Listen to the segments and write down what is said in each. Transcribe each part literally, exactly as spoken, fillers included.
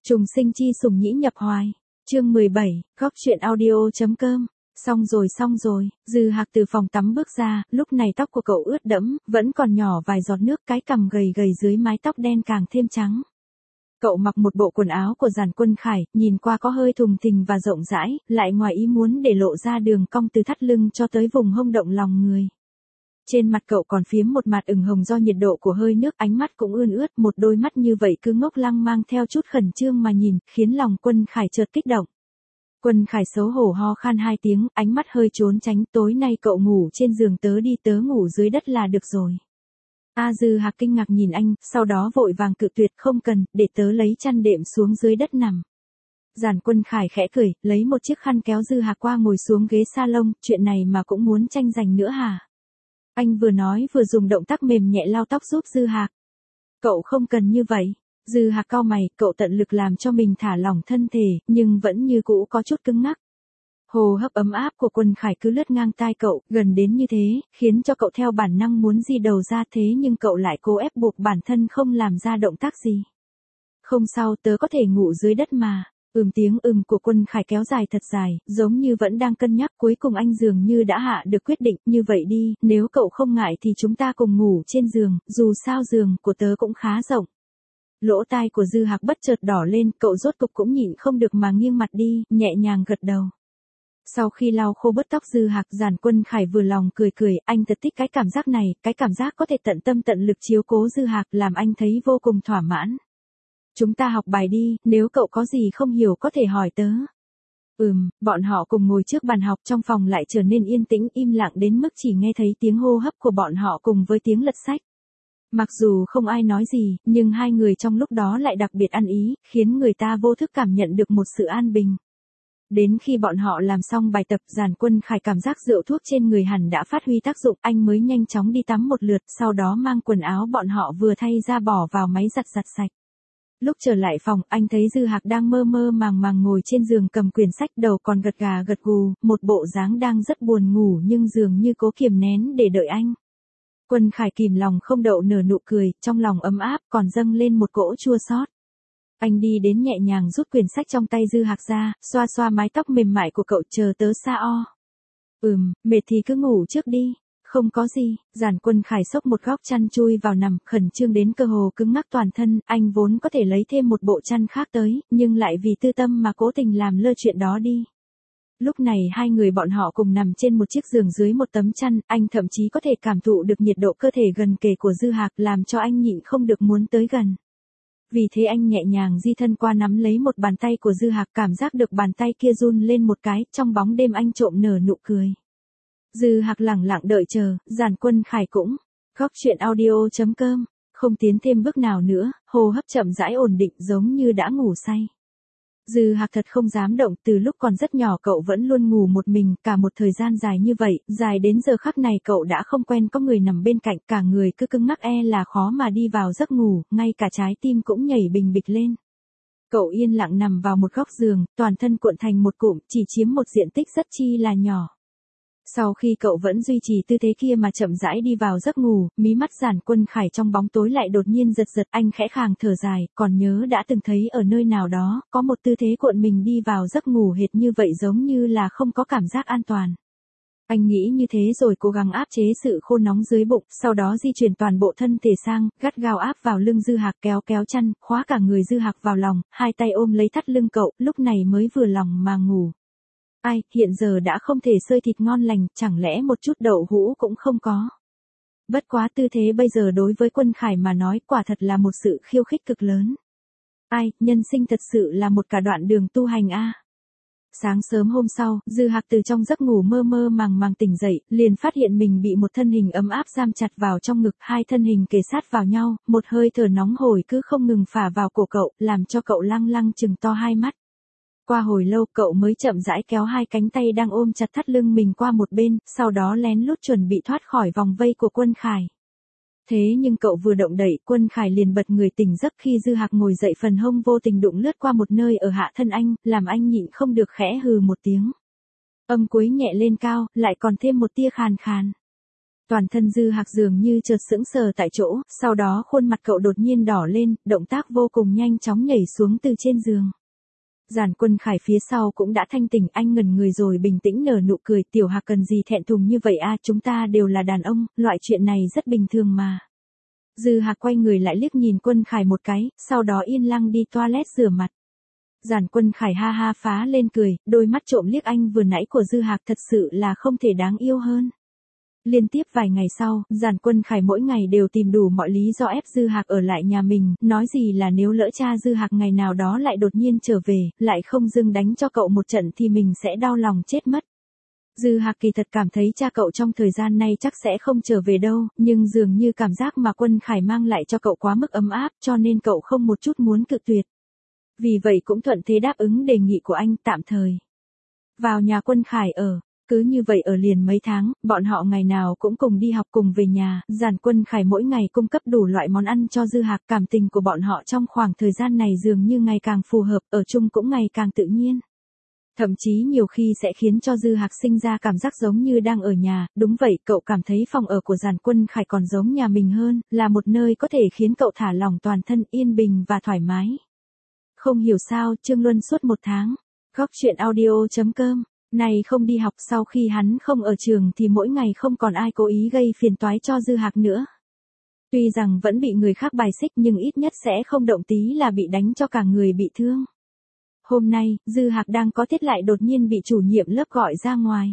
Trùng sinh chi sủng nhĩ nhập hoài. Chương mười bảy, góc truyện audio.com. Xong rồi xong rồi, Dư Hạc từ phòng tắm bước ra, lúc này tóc của cậu ướt đẫm, vẫn còn nhỏ vài giọt nước, cái cằm gầy gầy dưới mái tóc đen càng thêm trắng. Cậu mặc một bộ quần áo của Giản Quân Khải, nhìn qua có hơi thùng thình và rộng rãi, lại ngoài ý muốn để lộ ra đường cong từ thắt lưng cho tới vùng hông động lòng người. Trên mặt cậu còn phiếm một mặt ửng hồng do nhiệt độ của hơi nước, ánh mắt cũng ươn ướt, một đôi mắt như vậy cứ ngốc lăng mang theo chút khẩn trương mà nhìn, khiến lòng Quân Khải chợt kích động. Quân Khải xấu hổ ho khan hai tiếng, ánh mắt hơi trốn tránh, tối nay cậu ngủ trên giường, tớ đi tớ ngủ dưới đất là được rồi. A Dư Hạc kinh ngạc nhìn anh, sau đó vội vàng cự tuyệt, không cần, để tớ lấy chăn đệm xuống dưới đất nằm. Giản Quân Khải khẽ cười, lấy một chiếc khăn kéo Dư Hạc qua ngồi xuống ghế salon, chuyện này mà cũng muốn tranh giành nữa hả? Anh vừa nói vừa dùng động tác mềm nhẹ lau tóc giúp Dư Hạc. Cậu không cần như vậy. Dư Hạc cau mày, cậu tận lực làm cho mình thả lỏng thân thể, nhưng vẫn như cũ có chút cứng ngắc. Hồ hấp ấm áp của Quân Khải cứ lướt ngang tai cậu, gần đến như thế, khiến cho cậu theo bản năng muốn di đầu ra, thế nhưng cậu lại cố ép buộc bản thân không làm ra động tác gì. Không sao, tớ có thể ngủ dưới đất mà. Ừm, tiếng ừm của Quân Khải kéo dài thật dài, giống như vẫn đang cân nhắc, cuối cùng anh dường như đã hạ được quyết định, như vậy đi, nếu cậu không ngại thì chúng ta cùng ngủ trên giường, dù sao giường của tớ cũng khá rộng. Lỗ tai của Dư Hạc bất chợt đỏ lên, cậu rốt cục cũng nhịn không được mà nghiêng mặt đi, nhẹ nhàng gật đầu. Sau khi lau khô bớt tóc Dư Hạc, Giản Quân Khải vừa lòng cười cười, anh thật thích cái cảm giác này, cái cảm giác có thể tận tâm tận lực chiếu cố Dư Hạc, làm anh thấy vô cùng thỏa mãn. Chúng ta học bài đi, nếu cậu có gì không hiểu có thể hỏi tớ. Ừm, bọn họ cùng ngồi trước bàn học, trong phòng lại trở nên yên tĩnh im lặng đến mức chỉ nghe thấy tiếng hô hấp của bọn họ cùng với tiếng lật sách. Mặc dù không ai nói gì, nhưng hai người trong lúc đó lại đặc biệt ăn ý, khiến người ta vô thức cảm nhận được một sự an bình. Đến khi bọn họ làm xong bài tập, Giản Quân Khải cảm giác rượu thuốc trên người hẳn đã phát huy tác dụng, anh mới nhanh chóng đi tắm một lượt, sau đó mang quần áo bọn họ vừa thay ra bỏ vào máy giặt giặt sạch. Lúc trở lại phòng, anh thấy Dư Hạc đang mơ mơ màng màng ngồi trên giường cầm quyển sách, đầu còn gật gà gật gù, một bộ dáng đang rất buồn ngủ nhưng dường như cố kiềm nén để đợi anh. Quân Khải kìm lòng không đậu nở nụ cười, trong lòng ấm áp còn dâng lên một cỗ chua xót. Anh đi đến nhẹ nhàng rút quyển sách trong tay Dư Hạc ra, xoa xoa mái tóc mềm mại của cậu, chờ tớ xa o. Ừm, mệt thì cứ ngủ trước đi. Không có gì. Giản Quân Khải xốc một góc chăn chui vào nằm, khẩn trương đến cơ hồ cứng ngắc toàn thân, anh vốn có thể lấy thêm một bộ chăn khác tới, nhưng lại vì tư tâm mà cố tình làm lơ chuyện đó đi. Lúc này hai người bọn họ cùng nằm trên một chiếc giường dưới một tấm chăn, anh thậm chí có thể cảm thụ được nhiệt độ cơ thể gần kề của Dư Hạc, làm cho anh nhịn không được muốn tới gần. Vì thế anh nhẹ nhàng di thân qua nắm lấy một bàn tay của Dư Hạc, cảm giác được bàn tay kia run lên một cái, trong bóng đêm anh trộm nở nụ cười. Dư Hạc lẳng lặng đợi chờ, Giản Quân Khải cũng. Góc truyện audio.com, không tiến thêm bước nào nữa, hô hấp chậm rãi ổn định giống như đã ngủ say. Dư Hạc thật không dám động, từ lúc còn rất nhỏ cậu vẫn luôn ngủ một mình, cả một thời gian dài như vậy, dài đến giờ khắc này cậu đã không quen có người nằm bên cạnh, cả người cứ cứng ngắc e là khó mà đi vào giấc ngủ, ngay cả trái tim cũng nhảy bình bịch lên. Cậu yên lặng nằm vào một góc giường, toàn thân cuộn thành một cụm, chỉ chiếm một diện tích rất chi là nhỏ. Sau khi cậu vẫn duy trì tư thế kia mà chậm rãi đi vào giấc ngủ, mí mắt Giản Quân Khải trong bóng tối lại đột nhiên giật giật, anh khẽ khàng thở dài, còn nhớ đã từng thấy ở nơi nào đó, có một tư thế cuộn mình đi vào giấc ngủ hệt như vậy, giống như là không có cảm giác an toàn. Anh nghĩ như thế rồi cố gắng áp chế sự khô nóng dưới bụng, sau đó di chuyển toàn bộ thân thể sang, gắt gao áp vào lưng Dư Hạc, kéo kéo chăn, khóa cả người Dư Hạc vào lòng, hai tay ôm lấy thắt lưng cậu, lúc này mới vừa lòng mà ngủ. Ai, hiện giờ đã không thể xơi thịt ngon lành, chẳng lẽ một chút đậu hũ cũng không có. Bất quá tư thế bây giờ đối với Quân Khải mà nói quả thật là một sự khiêu khích cực lớn. Ai, nhân sinh thật sự là một cả đoạn đường tu hành a. Sáng sớm hôm sau, Dư Hạc từ trong giấc ngủ mơ mơ màng màng tỉnh dậy, liền phát hiện mình bị một thân hình ấm áp giam chặt vào trong ngực, hai thân hình kề sát vào nhau, một hơi thở nóng hổi cứ không ngừng phả vào cổ cậu, làm cho cậu lăng lăng trừng to hai mắt. Qua hồi lâu cậu mới chậm rãi kéo hai cánh tay đang ôm chặt thắt lưng mình qua một bên, sau đó lén lút chuẩn bị thoát khỏi vòng vây của Quân Khải. Thế nhưng cậu vừa động đậy, Quân Khải liền bật người tỉnh giấc khi Dư Hạc ngồi dậy, phần hông vô tình đụng lướt qua một nơi ở hạ thân anh, làm anh nhịn không được khẽ hừ một tiếng. Âm cuối nhẹ lên cao, lại còn thêm một tia khàn khàn. Toàn thân Dư Hạc dường như chợt sững sờ tại chỗ, sau đó khuôn mặt cậu đột nhiên đỏ lên, động tác vô cùng nhanh chóng nhảy xuống từ trên giường. Giản Quân Khải phía sau cũng đã thanh tỉnh, anh ngẩn người rồi bình tĩnh nở nụ cười, Tiểu Hạc cần gì thẹn thùng như vậy a, chúng ta đều là đàn ông, loại chuyện này rất bình thường mà. Dư Hạc quay người lại liếc nhìn Quân Khải một cái, sau đó yên lặng đi toilet rửa mặt. Giản Quân Khải ha ha phá lên cười, đôi mắt trộm liếc anh vừa nãy của Dư Hạc thật sự là không thể đáng yêu hơn. Liên tiếp vài ngày sau, Giản Quân Khải mỗi ngày đều tìm đủ mọi lý do ép Dư Hạc ở lại nhà mình, nói gì là nếu lỡ cha Dư Hạc ngày nào đó lại đột nhiên trở về, lại không dưng đánh cho cậu một trận thì mình sẽ đau lòng chết mất. Dư Hạc kỳ thật cảm thấy cha cậu trong thời gian này chắc sẽ không trở về đâu, nhưng dường như cảm giác mà Quân Khải mang lại cho cậu quá mức ấm áp, cho nên cậu không một chút muốn cự tuyệt. Vì vậy cũng thuận thế đáp ứng đề nghị của anh tạm thời vào nhà Quân Khải ở. Cứ như vậy ở liền mấy tháng, bọn họ ngày nào cũng cùng đi học cùng về nhà, Giản Quân Khải mỗi ngày cung cấp đủ loại món ăn cho Dư Hạc, cảm tình của bọn họ trong khoảng thời gian này dường như ngày càng phù hợp, ở chung cũng ngày càng tự nhiên. Thậm chí nhiều khi sẽ khiến cho Dư Hạc sinh ra cảm giác giống như đang ở nhà, đúng vậy, cậu cảm thấy phòng ở của Giản Quân Khải còn giống nhà mình hơn, là một nơi có thể khiến cậu thả lỏng toàn thân, yên bình và thoải mái. Không hiểu sao, Trương Luân suốt một tháng, góc truyện audio chấm com. Này không đi học, sau khi hắn không ở trường thì mỗi ngày không còn ai cố ý gây phiền toái cho Dư Hạc nữa. Tuy rằng vẫn bị người khác bài xích nhưng ít nhất sẽ không động tí là bị đánh cho cả người bị thương. Hôm nay, Dư Hạc đang có tiết lại đột nhiên bị chủ nhiệm lớp gọi ra ngoài.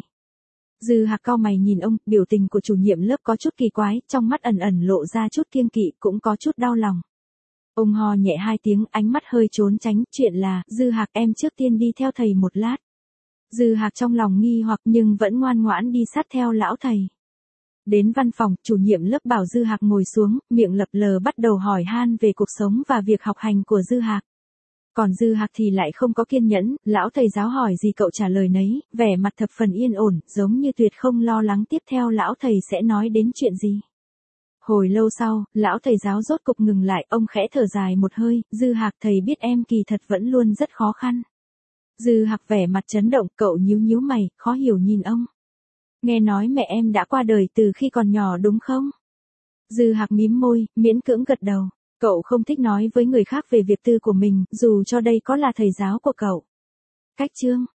Dư Hạc cau mày nhìn ông, biểu tình của chủ nhiệm lớp có chút kỳ quái, trong mắt ẩn ẩn lộ ra chút kiêng kỵ, cũng có chút đau lòng. Ông ho nhẹ hai tiếng, ánh mắt hơi trốn tránh, chuyện là, Dư Hạc em trước tiên đi theo thầy một lát. Dư Hạc trong lòng nghi hoặc nhưng vẫn ngoan ngoãn đi sát theo lão thầy. Đến văn phòng, chủ nhiệm lớp bảo Dư Hạc ngồi xuống, miệng lập lờ bắt đầu hỏi han về cuộc sống và việc học hành của Dư Hạc. Còn Dư Hạc thì lại không có kiên nhẫn, lão thầy giáo hỏi gì cậu trả lời nấy, vẻ mặt thập phần yên ổn, giống như tuyệt không lo lắng tiếp theo lão thầy sẽ nói đến chuyện gì. Hồi lâu sau, lão thầy giáo rốt cục ngừng lại, ông khẽ thở dài một hơi, Dư Hạc thầy biết em kỳ thật vẫn luôn rất khó khăn. Dư Hạc vẻ mặt chấn động, cậu nhíu nhíu mày, khó hiểu nhìn ông. Nghe nói mẹ em đã qua đời từ khi còn nhỏ đúng không? Dư Hạc mím môi, miễn cưỡng gật đầu. Cậu không thích nói với người khác về việc tư của mình, dù cho đây có là thầy giáo của cậu. Cách chương